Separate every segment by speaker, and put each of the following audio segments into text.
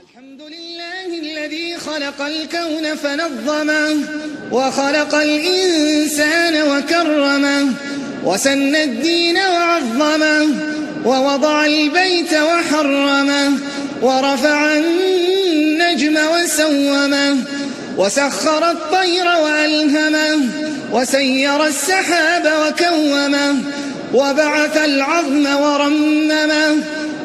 Speaker 1: الحمد لله الذي خلق الكون فنظمه وخلق الإنسان وكرمه وسن الدين وعظمه ووضع البيت وحرمه ورفع النجم وسومه وسخر الطير وألهمه وسير السحاب وكومه وبعث العظم ورممه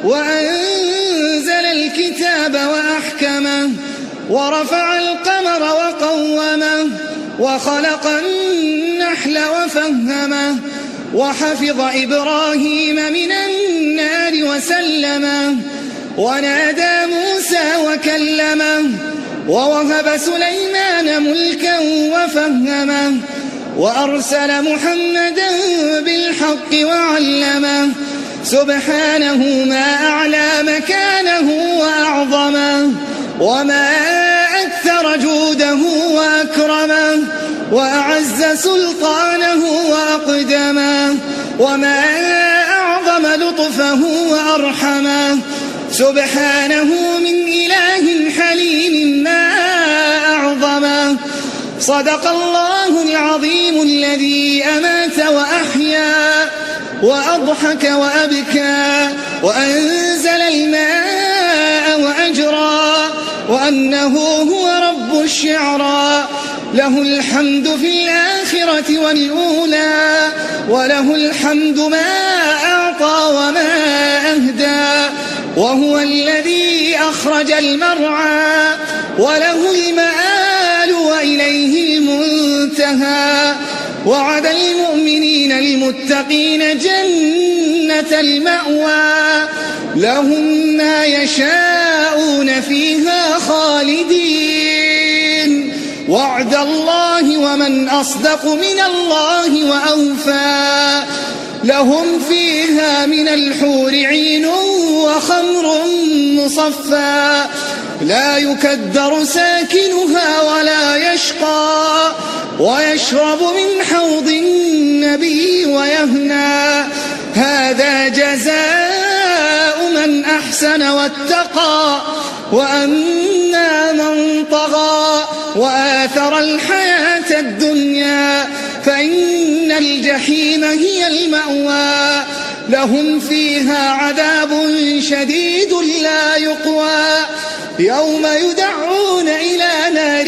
Speaker 1: وأنزل الكتاب وأحكمه ورفع القمر وقومه وخلق النحل وفهمه وحفظ إبراهيم من النار وسلمه ونادى موسى وكلمه ووهب سليمان ملكا وفهمه وأرسل محمدا بالحق وعلمه سبحانه ما أعلى مكانه وأعظمه وما أكثر جوده وأكرمه وأعز سلطانه وأقدمه وما أعظم لطفه وأرحمه سبحانه من إله حليم ما أعظمه صدق الله العظيم الذي أمات وأحيا وأضحك وأبكى وأنزل الماء وأجرى وأنه هو رب الشعرى له الحمد في الآخرة والأولى وله الحمد ما أعطى وما أهدى وهو الذي أخرج المرعى وله المآل وإليه المنتهى وعد المؤمنين المتقين جنة المأوى لهم ما يشاءون فيها خالدين وعد الله ومن أصدق من الله وأوفى لهم فيها من الحور عين وخمر مصفى لا يكدر ساكنها ولا يشقى ويشرب من حوض النبي ويهنى هذا جزاء من أحسن واتقى وأما من طغى وآثر الحياة الدنيا فإن الجحيم هي المأوى لهم فيها عذاب شديد لا يقوى يوم يدعون إلى نار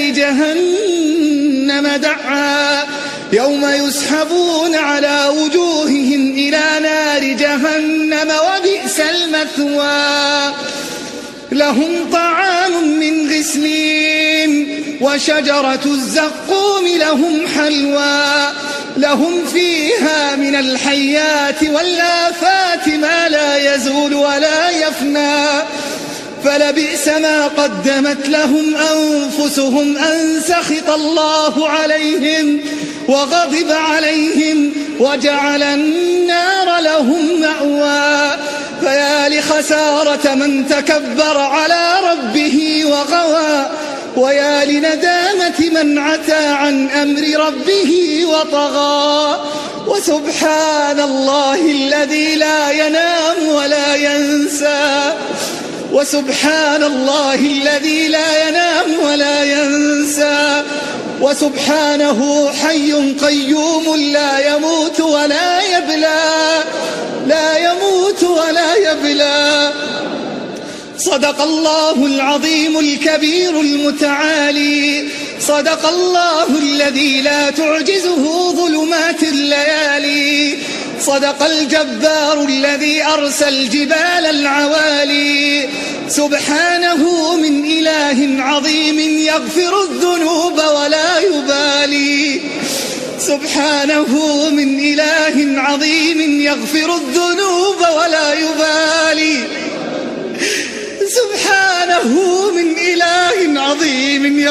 Speaker 1: جهنم دعا يوم يسحبون على وجوههم إلى نار جهنم وبئس المثوى لهم طعام من غسلين وشجرة الزقوم لهم حلوى لهم فيها من الحيات والآفات ما لا يزول ولا يفنى فلبئس ما قدمت لهم أنفسهم أن سخط الله عليهم وغضب عليهم وجعل النار لهم مأوى فيا لخسارة من تكبر على ربه وغوى ويا لندامة من عتى عن أمر ربه وطغى وسبحان الله الذي لا ينام ولا ينسى وسبحان الله الذي لا ينام ولا ينسى وسبحانه حي قيوم لا يموت ولا يبلى لا يموت ولا يبلى صدق الله العظيم الكبير المتعالي صدق الله الذي لا تعجزه ظلمات الليالي صدق الجبار الذي أرسل الجبال العوالي سبحانه من إله عظيم يغفر الذنوب ولا يبالي سبحانه من إله عظيم يغفر الذنوب ولا يبالي سبحانه من إله عظيم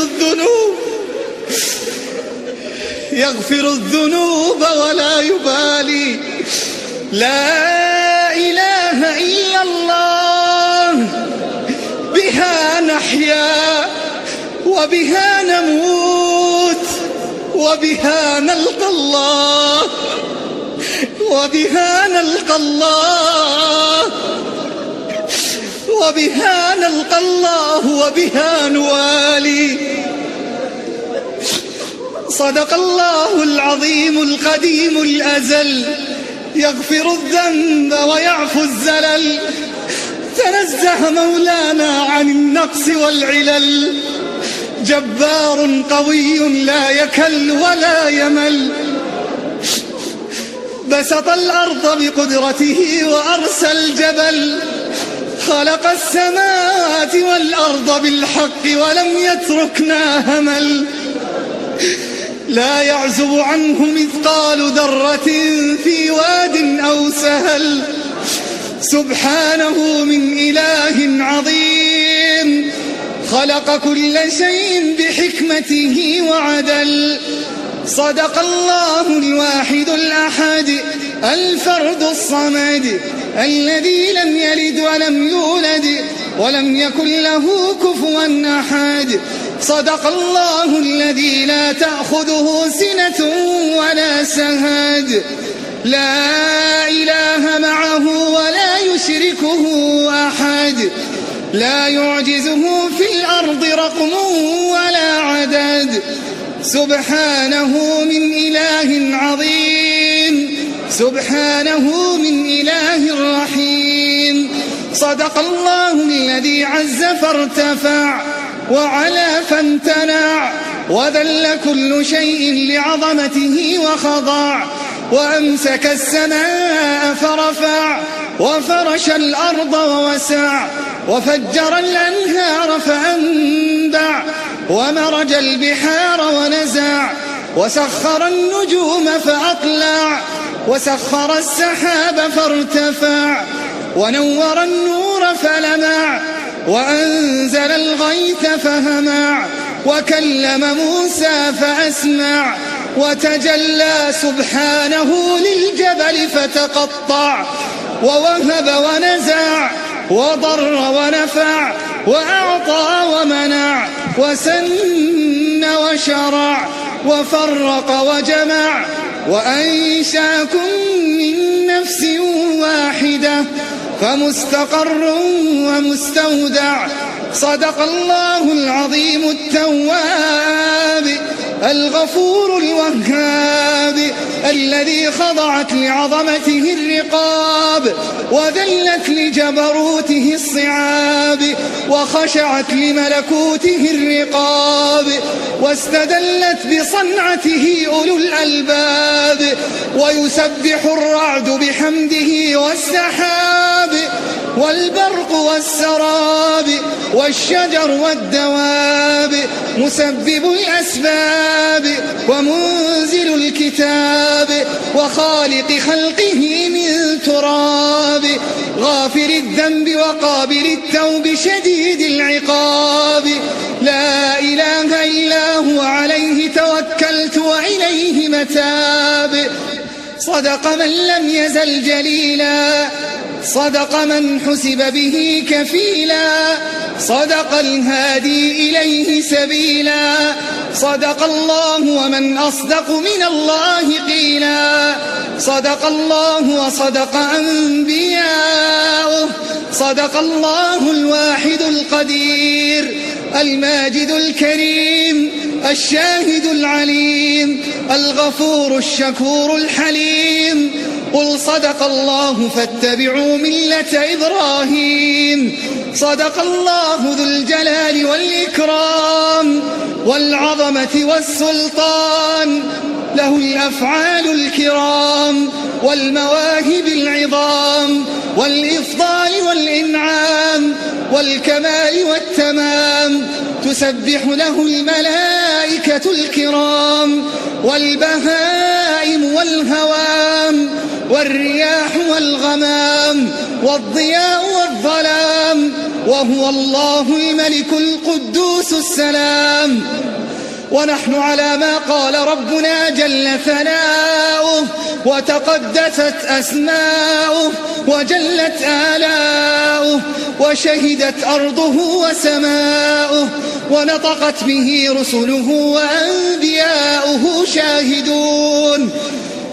Speaker 1: يغفر الذنوب ولا يبالي لا إله إلا الله بها نحيا وبها نموت وبها نلقى الله وبها نلقى الله وبها نلقى الله وبها نوالي. صدق الله العظيم القديم الأزل، يغفر الذنب ويعفو الزلل. تنزه مولانا عن النقص والعلل، جبار قوي لا يكل ولا يمل. بسط الأرض بقدرته وأرسى الجبل، خلق السماوات والأرض بالحق ولم يتركنا همل. لا يعزب عنه مثقال ذرة في واد أو سهل، سبحانه من إله عظيم. خلق كل شيء بحكمته وعدل. صدق الله الواحد الأحد الفرد الصمد، الذي لم يلد ولم يولد ولم يكن له كفوا أحد. صدق الله الذي لا تأخذه سنة ولا سهد، لا إله معه ولا يشركه أحد. لا يعجزه في الأرض رقم ولا عدد. سبحانه من إله عظيم، سبحانه من إله رحيم. صدق الله الذي عز فارتفع وعلا فامتنع، وذل كل شيء لعظمته وخضع. وأمسك السماء فرفع، وفرش الأرض ووسع، وفجر الأنهار فأنبع، ومرج البحار ونزع، وسخر النجوم فأطلع، وسخر السحاب فارتفع، ونور النور فلمع، وأنزل الغيث فهمع، وكلم موسى فأسمع، وتجلى سبحانه للجبل فتقطع، ووهب ونزع، وضر ونفع، وأعطى ومنع، وسن وشرع، وفرق وجمع، وأنشاكم من نفس واحدة فمستقر ومستودع. صدق الله العظيم التواب الغفور الوهاب، الذي خضعت لعظمته الرقاب، وذلت لجبروته الصعاب، وخشعت لملكوته الرقاب، واستدلت بصنعته أولو الألباب. ويسبح الرعد بحمده والسحاب، والبرق والسراب، والشجر والدواب، مسبب الأسباب، ومنزل الكتاب، وخالق خلقه من تراب، غافر الذنب وقابل التوب شديد العقاب. لا إله إلا هو عليه توكلت وإليه متاب. صدق من لم يزل جليلا، صدق من حسب به كفيلا، صدق الهادي إليه سبيلا. صدق الله ومن أصدق من الله قيلا. صدق الله وصدق أنبياؤه. صدق الله الواحد القدير الماجد الكريم الشاهد العليم الغفور الشكور الحليم. قل صدق الله فاتبعوا ملة إبراهيم. صدق الله ذو الجلال والإكرام والعظمة والسلطان، له الأفعال الكرام والمواهب العظام، والإفضال والإنعام والكمال والتمام. تسبح له الملائكة الكرام والبهائم والهوام والرياح والغمام والضياء والظلام، وهو الله الملك القدوس السلام. ونحن على ما قال ربنا جل ثناؤه وتقدست أسماؤه وجلت آلاؤه وشهدت أرضه وسماؤه ونطقت به رسله وأنبياؤه شاهدون.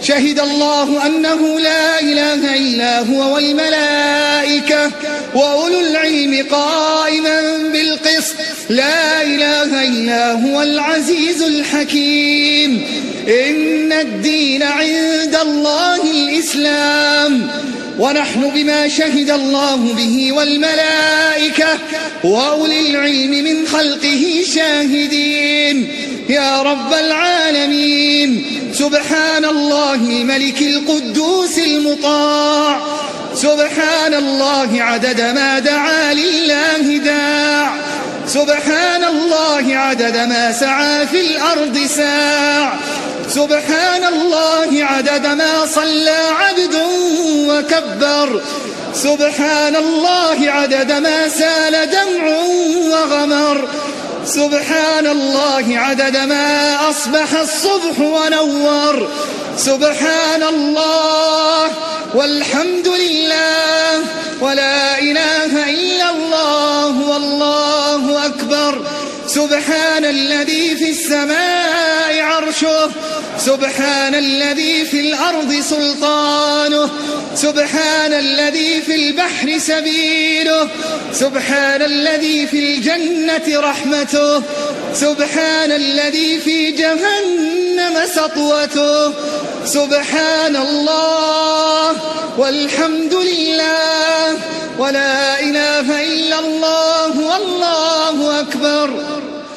Speaker 1: شهد الله أنه لا إله إلا هو والملائكة وأولو العلم قائما بالقسط لا إله إلا هو العزيز الحكيم إن الدين عند الله الإسلام ونحن بما شهد الله به والملائكة وأولي العلم من خلقه شاهدين يا رب العالمين سبحان الله الملك القدوس المطاع سبحان الله عدد ما دعا لله داع سبحان الله عدد ما سعى في الأرض ساع سبحان الله عدد ما صلى عبد وكبر سبحان الله عدد ما سال دمع وغمر سبحان الله عدد ما أصبح الصبح ونور سبحان الله والحمد لله ولا إله إلا الله والله أكبر سبحان الذي في السماء عرشه سبحان الذي في الأرض سلطانه سبحان الذي في البحر سبيله سبحان الذي في الجنة رحمته سبحان الذي في جهنم سطوته سبحان الله والحمد لله ولا إله إلا الله والله أكبر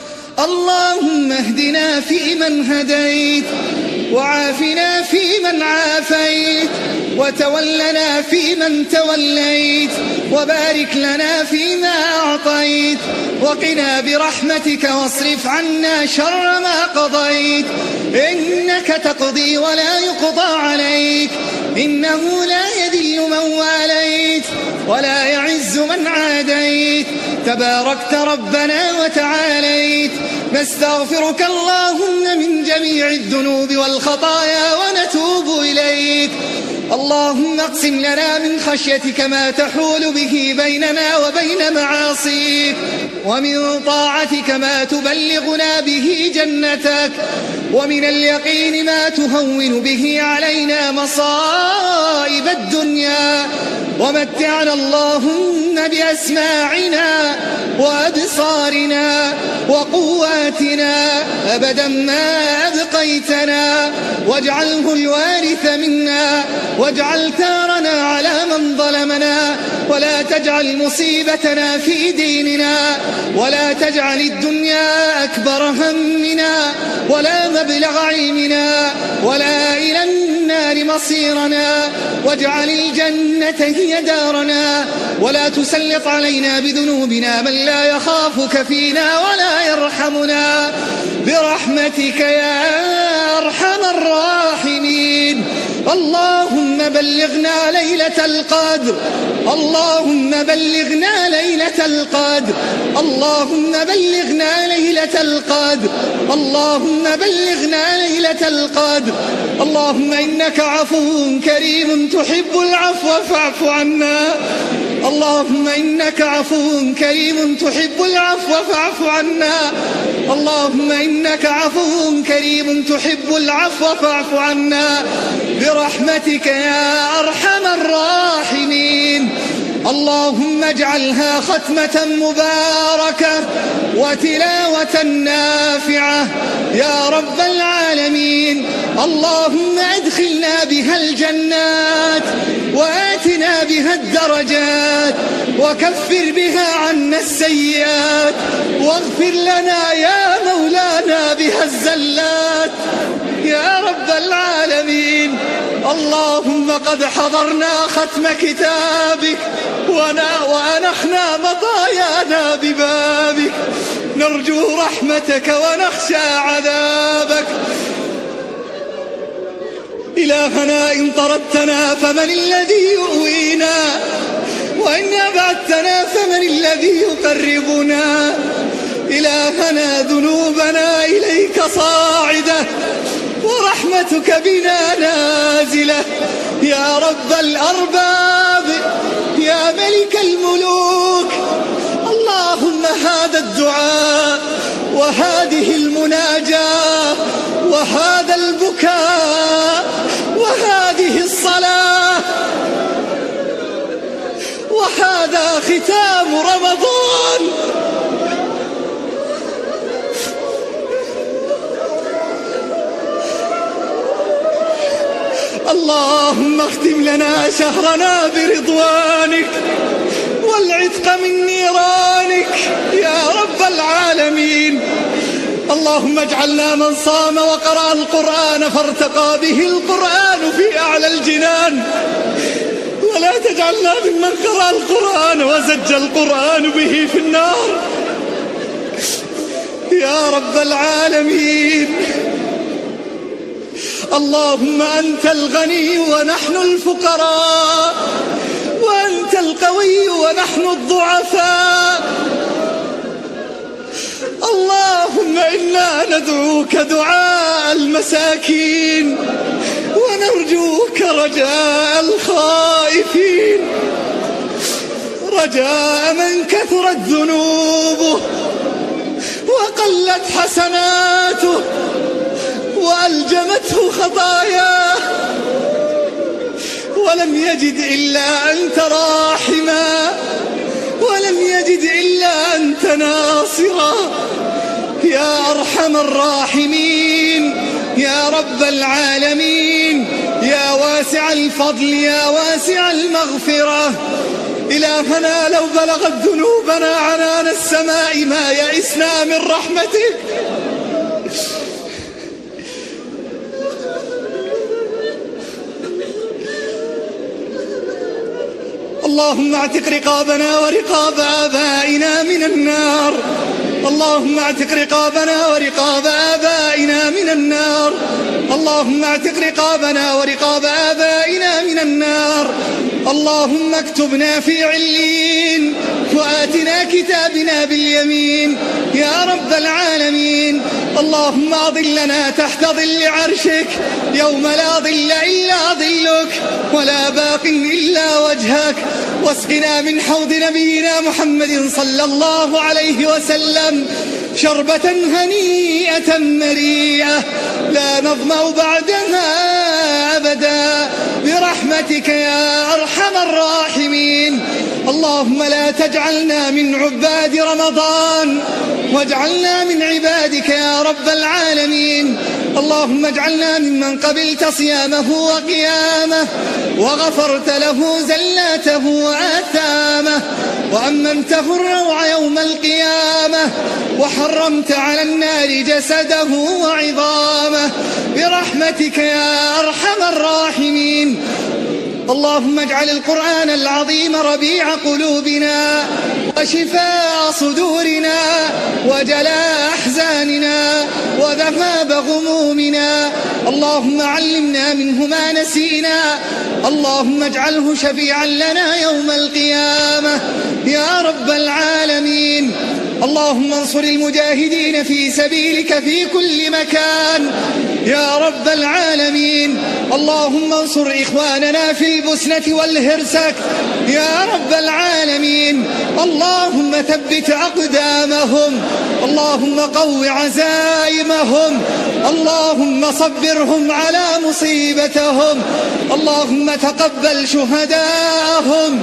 Speaker 1: اللهم اهدنا فيمن هديت وعافنا فيمن عافيت وتولنا فيمن توليت وبارك لنا فيما أعطيت وقنا برحمتك واصرف عنا شر ما قضيت إنك تقضي ولا يقضى عليك إنه لا يذل من واليت ولا يعز من عاديت تباركت ربنا وتعاليت نستغفرك اللهم من جميع الذنوب والخطايا ونتوب إليك اللهم اقسم لنا من خشيتك ما تحول به بيننا وبين معاصيك ومن طاعتك ما تبلغنا به جنتك ومن اليقين ما تهون به علينا مصائب الدنيا ومتعنا اللهم بأسماعنا وأبصارنا وقواتنا أبدا ما أبقيتنا واجعله الوارث منا واجعل ثارنا على من ظلمنا ولا تجعل مصيبتنا في ديننا ولا تجعل الدنيا أكبر همنا ولا مبلغ علمنا ولا إلى النار مصيرنا واجعل الجنة هي دارنا ولا تسلط علينا بذنوبنا من لا يخافك فينا ولا يرحمنا برحمتك يا أرحم الراحمين اللهم بلغنا ليلة القدر اللهم بلغنا ليلة القدر اللهم بلغنا ليلة القدر اللهم بلغنا ليلة القدر اللهم إنك عفو كريم تحب العفو فاعف عنا اللهم إنك عفو كريم تحب العفو فاعف عنا اللهم إنك عفو كريم تحب العفو فاعف عنا برحمتك يا أرحم الراحمين اللهم اجعلها ختمة مباركة وتلاوة نافعة يا رب العالمين اللهم أدخلنا بها الجنات وآتنا بها الدرجات وكفر بها عنا السيئات واغفر لنا يا مولانا بها الزلات يا رب العالمين اللهم قد حضرنا ختم كتابك وأنخنا مطايانا ببابك نرجو رحمتك ونخشى عذابك إلهنا إن طردتنا فمن الذي يؤوينا وإن أبعدتنا فمن الذي يقربنا إلهنا ذنوبنا إليك صاعدة ورحمتك بنا نازلة يا رب الأرباب يا ملك الملوك اللهم هذا الدعاء وهذه المناجاة وهذا البكاء رمضان. اللهم اختم لنا شهرنا برضوانك والعتق من نيرانك يا رب العالمين. اللهم اجعلنا من صام وقرأ القرآن فارتقى به القرآن في أعلى الجنان، ولا تجعلنا ممن قرأ القرآن وزج القرآن به في النار يا رب العالمين. اللهم أنت الغني ونحن الفقراء، وأنت القوي ونحن الضعفاء. اللهم إنا ندعوك دعاء المساكين ونرجوك رجاء الخائفين، رجاء من كثرت ذنوبه وقلت حسناته وألجمته خطاياه ولم يجد إلا أنت راحما، ولم يجد إلا أنت ناصرا يا أرحم الراحمين يا رب العالمين، يا واسع الفضل يا واسع المغفرة. إلهنا لو بلغت ذنوبنا عنان السماء ما يئسنا من رحمتك. اللهم اعتق رقابنا ورقاب آبائنا من النار. اللهم اعتق رقابنا ورقاب آبائنا من النار. اللهم اعتق رقابنا ورقاب آبائنا من النار. اللهم اكتبنا في عليين وآتنا كتابنا باليمين يا رب العالمين. اللهم أظلنا تحت ظل عرشك يوم لا ظل إلا ظلك ولا باق إلا وجهك، واسقنا من حوض نبينا محمد صلى الله عليه وسلم شربة هنيئة مريئة لا نظمأ بعدها أبدا برحمتك يا أرحم الراحمين. اللهم لا تجعلنا من عباد رمضان واجعلنا من عبادك يا رب العالمين. اللهم اجعلنا ممن قبلت صيامه وقيامه وغفرت له زلاته وآثامه وأمنته الروع يوم القيامة وحرمت على النار جسده وعظامه برحمتك يا أرحم الراحمين. اللهم اجعل القرآن العظيم ربيع قلوبنا وشفاء صدورنا وجلاء أحزاننا وذهاب غمومنا. اللهم علمنا منه ما نسينا. اللهم اجعله شفيعا لنا يوم القيامة يا رب العالمين. اللهم انصر المجاهدين في سبيلك في كل مكان يا رب العالمين. اللهم انصر إخواننا في البسنة والهرسك يا رب العالمين. اللهم ثبت أقدامهم، اللهم قو عزائمهم، اللهم صبرهم على مصيبتهم، اللهم تقبل شهداءهم.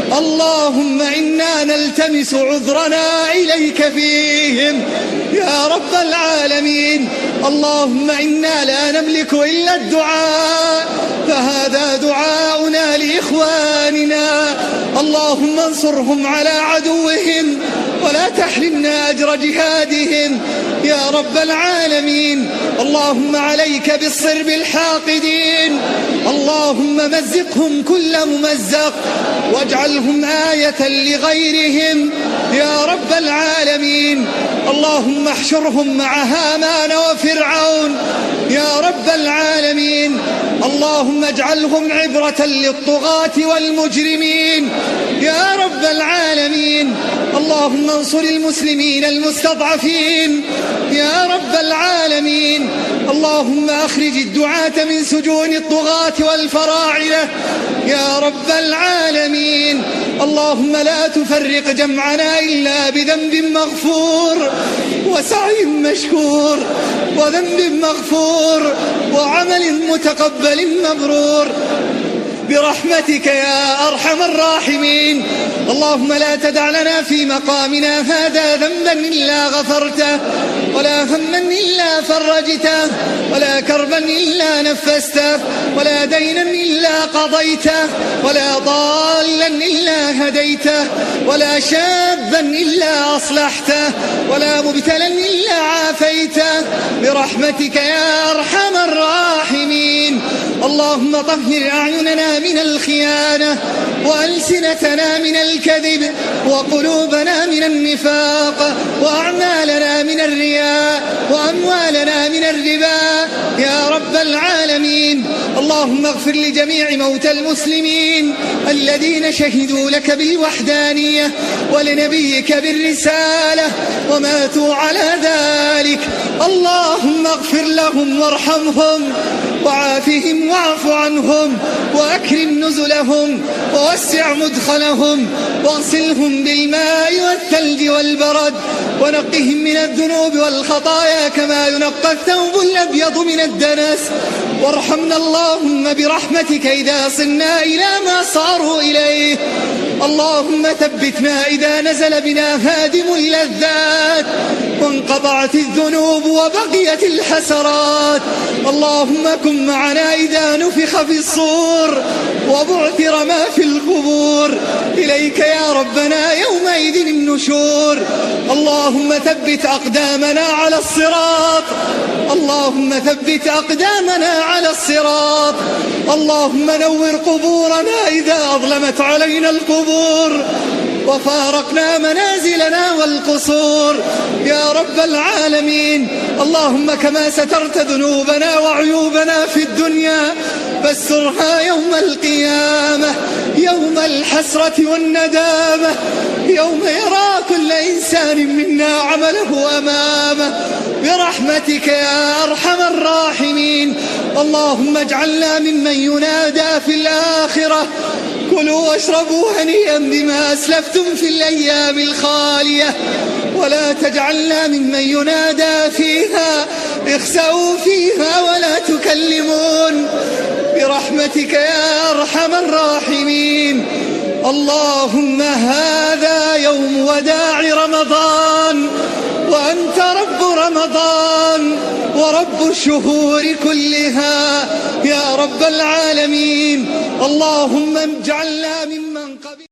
Speaker 1: اللهم إنا نلتمس عذرنا إليك فيهم يا رب العالمين. اللهم إنا لا نملك إلا الدعاء، فهذا دعاؤنا لإخواننا. اللهم انصرهم على عدوهم ولا تحرمنا أجر جهادهم يا رب العالمين. اللهم عليك بالصرب الحاقدين، اللهم مزقهم كل ممزق واجعلهم آية لغيرهم يا رب العالمين. اللهم احشرهم مع هامان وفرعون يا رب العالمين. اللهم اجعلهم عبرة للطغاة والمجرمين يا رب العالمين. اللهم انصر المسلمين المستضعفين يا رب العالمين. اللهم أخرج الدعاة من سجون الطغاة والفراعنة يا رب العالمين. اللهم لا تفرق جمعنا إلا بذنب مغفور وسعي مشكور وذنب مغفور وعمل متقبل مبرور. برحمتك يا أرحم الراحمين. اللهم لا تدع لنا في مقامنا هذا ذنبا إلا غفرته، ولا هما إلا فرجته، ولا كربا إلا نفسته، ولا دينا إلا قضيته، ولا ضالا إلا هديته، ولا شابا إلا أصلحته، ولا مبتلا إلا عافيته برحمتك يا أرحم الراحمين. اللهم طهر أعيننا من الخيانة، وألسنتنا من الكذب، وقلوبنا من النفاق، وأعمالنا من الرياء، وأموالنا من الربا يا رب العالمين. اللهم اغفر لجميع موتى المسلمين الذين شهدوا لك بالوحدانية ولنبيك بالرسالة وماتوا على ذلك. اللهم اغفر لهم وارحمهم وعافهم واعف عنهم وأكرم نزلهم ووسع مدخلهم واغسلهم بالماء والثلج والبرد ونقهم من الذنوب والخطايا كما ينقى الثوب الأبيض من الدنس. وارحمنا اللهم برحمتك إذا صرنا إلى ما صاروا إليه. اللهم ثبتنا إذا نزل بنا هادم اللذات وانقطعت الذنوب وبقيت الحسرات. اللهم كن معنا إذا نفخ في الصور وبعثر ما في القبور. إليك يا ربنا يومئذ النشور. اللهم ثبت أقدامنا على الصراط. اللهم ثبت أقدامنا على الصراط. اللهم نور قبورنا إذا أظلمت علينا القبور وفارقنا منازلنا والقصور يا رب العالمين. اللهم كما سترت ذنوبنا وعيوبنا في الدنيا فاسترها يوم القيامة، يوم الحسرة والندامة، يوم يرى كل إنسان منا عمله أمامه برحمتك يا أرحم الراحمين. اللهم اجعلنا ممن ينادى في الآخرة كلوا واشربوا هنيئا بما أسلفتم في الأيام الخالية، ولا تجعلنا ممن ينادى فيها اخسأوا فيها ولا تكلمون برحمتك يا أرحم الراحمين. اللهم هذا يوم وداع رمضان وأنت رب رمضان ورب الشهور كلها يا رب العالمين. اللهم اجعلنا من